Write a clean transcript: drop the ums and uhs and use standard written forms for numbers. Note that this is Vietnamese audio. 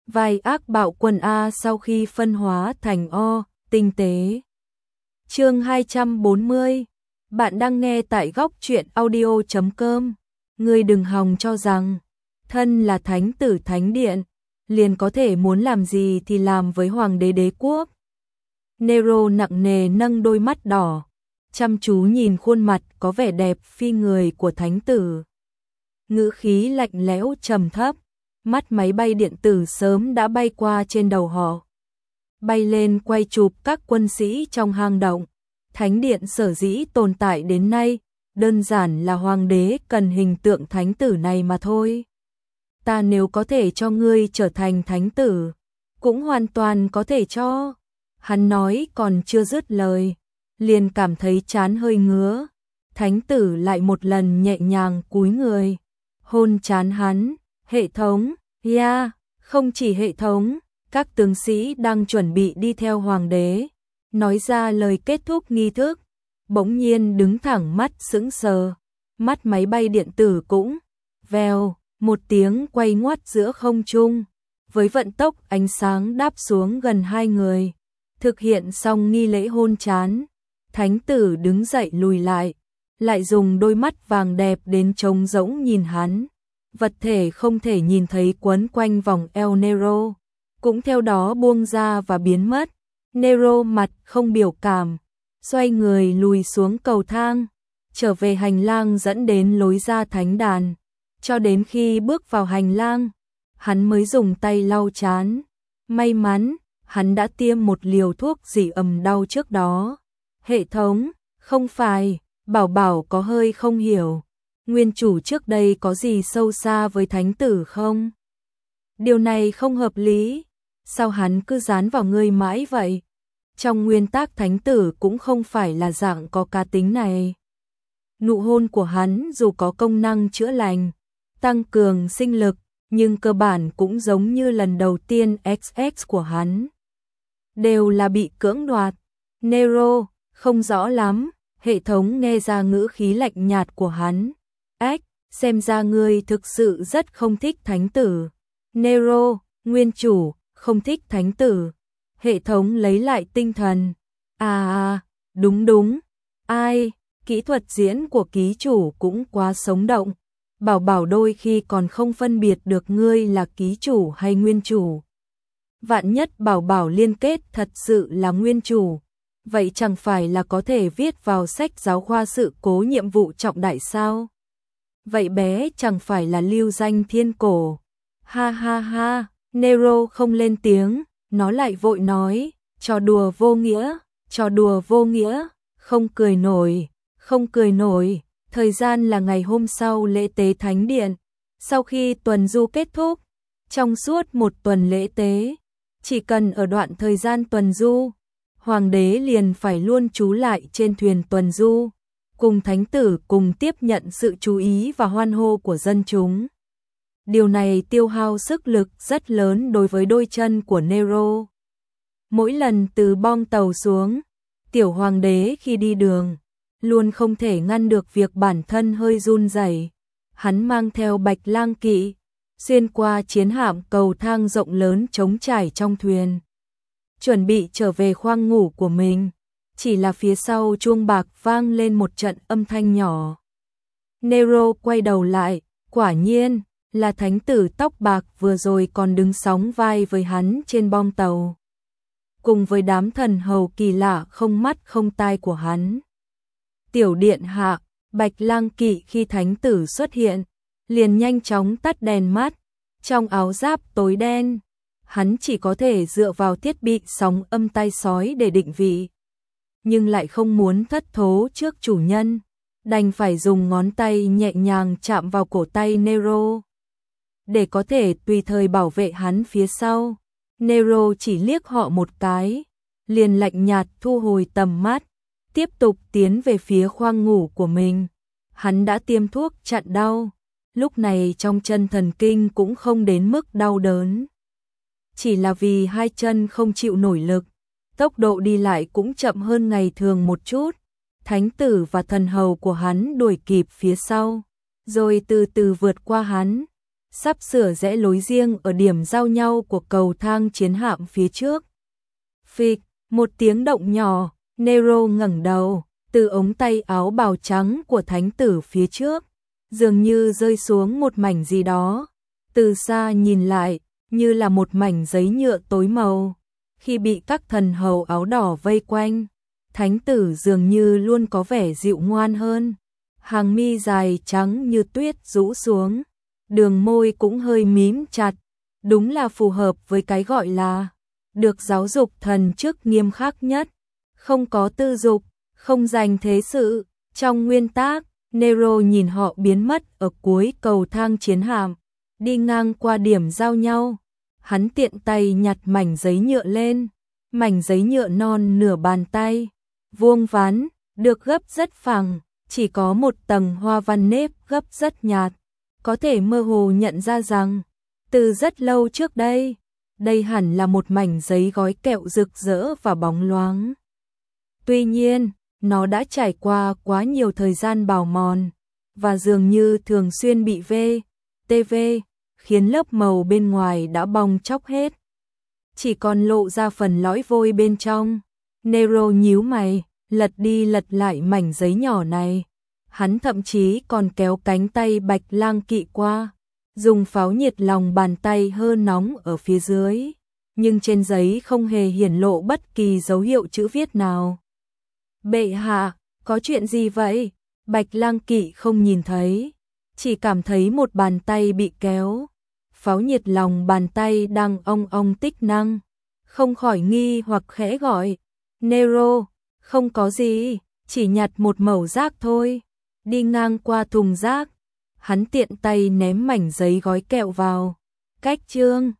vai ác bạo quân A sau khi phân hóa thành O, tinh tế. Chương 240. Bạn đang nghe tại góc truyện audio.com. Ngươi đừng hòng cho rằng thân là thánh tử thánh điện, liền có thể muốn làm gì thì làm với hoàng đế đế quốc. Nero nặng nề nâng đôi mắt đỏ, chăm chú nhìn khuôn mặt có vẻ đẹp phi người của thánh tử. Ngữ khí lạnh lẽo trầm thấp, mắt máy bay điện tử sớm đã bay qua trên đầu họ. Bay lên quay chụp các quân sĩ trong hang động. Thánh điện sở dĩ tồn tại đến nay, đơn giản là hoàng đế cần hình tượng thánh tử này mà thôi. Ta nếu có thể cho ngươi trở thành thánh tử, cũng hoàn toàn có thể cho. Hắn nói còn chưa dứt lời, liền cảm thấy trán hơi ngứa. Thánh tử lại một lần nhẹ nhàng cúi người, hôn trán hắn. Hệ thống, không chỉ hệ thống, các tướng sĩ đang chuẩn bị đi theo hoàng đế, nói ra lời kết thúc nghi thức, bỗng nhiên đứng thẳng mắt sững sờ, mắt máy bay điện tử cũng vèo một tiếng quay ngoắt giữa không trung, với vận tốc ánh sáng đáp xuống gần hai người. Thực hiện xong nghi lễ hôn trán, thánh tử đứng dậy lùi lại dùng đôi mắt vàng đẹp đến trống rỗng nhìn hắn. Vật thể không thể nhìn thấy quấn quanh vòng eo Nero, cũng theo đó buông ra và biến mất. Nero mặt không biểu cảm, xoay người lùi xuống cầu thang, trở về hành lang dẫn đến lối ra thánh đàn. Cho đến khi bước vào hành lang, hắn mới dùng tay lau trán. May mắn, hắn đã tiêm một liều thuốc dị ẩm đau trước đó. Hệ thống, không phải, bảo bảo có hơi không hiểu. Nguyên chủ trước đây có gì sâu xa với thánh tử không? Điều này không hợp lý. Sao hắn cứ dán vào ngươi mãi vậy? Trong nguyên tắc thánh tử cũng không phải là dạng có cá tính này. Nụ hôn của hắn dù có công năng chữa lành, tăng cường sinh lực, nhưng cơ bản cũng giống như lần đầu tiên XX của hắn. Đều là bị cưỡng đoạt. Nero, không rõ lắm, hệ thống nghe ra ngữ khí lạnh nhạt của hắn. Xem ra ngươi thực sự rất không thích thánh tử. Nero, nguyên chủ, không thích thánh tử. Hệ thống lấy lại tinh thần. Đúng. Ai, kỹ thuật diễn của ký chủ cũng quá sống động. Bảo bảo đôi khi còn không phân biệt được ngươi là ký chủ hay nguyên chủ. Vạn nhất bảo bảo liên kết thật sự là nguyên chủ, vậy chẳng phải là có thể viết vào sách giáo khoa sự cố nhiệm vụ trọng đại sao? Vậy bé chẳng phải là lưu danh thiên cổ. Ha, Nero không lên tiếng, nó lại vội nói, trò đùa vô nghĩa, không cười nổi. Thời gian là ngày hôm sau lễ tế thánh điện, sau khi tuần du kết thúc, trong suốt một tuần lễ tế, chỉ cần ở đoạn thời gian tuần du, hoàng đế liền phải luôn trú lại trên thuyền tuần du, cùng thánh tử cùng tiếp nhận sự chú ý và hoan hô của dân chúng. Điều này tiêu hao sức lực rất lớn đối với đôi chân của Nero. Mỗi lần từ bong tàu xuống, tiểu hoàng đế khi đi đường, luôn không thể ngăn được việc bản thân hơi run rẩy. Hắn mang theo Bạch Lang Kỵ, xuyên qua chiến hạm cầu thang rộng lớn trống trải trong thuyền, chuẩn bị trở về khoang ngủ của mình. Chỉ là phía sau chuông bạc vang lên một trận âm thanh nhỏ. Nero quay đầu lại, quả nhiên là thánh tử tóc bạc vừa rồi còn đứng sóng vai với hắn trên bong tàu, cùng với đám thần hầu kỳ lạ không mắt không tai của hắn. Tiểu điện hạ, Bạch Lang Kỵ khi thánh tử xuất hiện, liền nhanh chóng tắt đèn mắt, trong áo giáp tối đen, hắn chỉ có thể dựa vào thiết bị sóng âm tai sói để định vị, nhưng lại không muốn thất thố trước chủ nhân, đành phải dùng ngón tay nhẹ nhàng chạm vào cổ tay Nero, để có thể tùy thời bảo vệ hắn phía sau. Nero chỉ liếc họ một cái, liền lạnh nhạt thu hồi tầm mắt, tiếp tục tiến về phía khoang ngủ của mình. Hắn đã tiêm thuốc chặn đau, lúc này trong chân thần kinh cũng không đến mức đau đớn. Chỉ là vì hai chân không chịu nổi lực, tốc độ đi lại cũng chậm hơn ngày thường một chút. Thánh tử và thần hầu của hắn đuổi kịp phía sau, rồi từ từ vượt qua hắn. sắp sửa rẽ lối riêng ở điểm giao nhau của cầu thang chiến hạm phía trước. Phịch, một tiếng động nhỏ, Nero ngẩng đầu, từ ống tay áo bào trắng của thánh tử phía trước, dường như rơi xuống một mảnh gì đó. Từ xa nhìn lại, như là một mảnh giấy nhựa tối màu. Khi bị các thần hầu áo đỏ vây quanh, thánh tử dường như luôn có vẻ dịu ngoan hơn. Hàng mi dài trắng như tuyết rũ xuống, đường môi cũng hơi mím chặt, đúng là phù hợp với cái gọi là được giáo dục thần chức nghiêm khắc nhất, không có tư dục, không giành thế sự. Trong nguyên tác, Nero nhìn họ biến mất ở cuối cầu thang chiến hạm, đi ngang qua điểm giao nhau. Hắn tiện tay nhặt mảnh giấy nhựa lên, mảnh giấy nhựa non nửa bàn tay, vuông vắn, được gấp rất phẳng, chỉ có một tầng hoa văn nếp gấp rất nhạt, có thể mơ hồ nhận ra rằng, từ rất lâu trước đây, đây hẳn là một mảnh giấy gói kẹo rực rỡ và bóng loáng. Tuy nhiên, nó đã trải qua quá nhiều thời gian bào mòn, và dường như thường xuyên bị TV, khiến lớp màu bên ngoài đã bong tróc hết. Chỉ còn lộ ra phần lõi vôi bên trong. Nero nhíu mày, lật đi lật lại mảnh giấy nhỏ này. Hắn thậm chí còn kéo cánh tay Bạch Lang Kỵ qua, dùng pháo nhiệt lòng bàn tay hơi nóng ở phía dưới, nhưng trên giấy không hề hiển lộ bất kỳ dấu hiệu chữ viết nào. Bệ hạ, có chuyện gì vậy? Bạch Lang Kỵ không nhìn thấy, chỉ cảm thấy một bàn tay bị kéo. Pháo nhiệt lòng bàn tay đang ong ong tích năng, không khỏi nghi hoặc khẽ gọi. Nero, không có gì, chỉ nhặt một mẩu rác thôi. Đi ngang qua thùng rác, hắn tiện tay ném mảnh giấy gói kẹo vào. Cách chương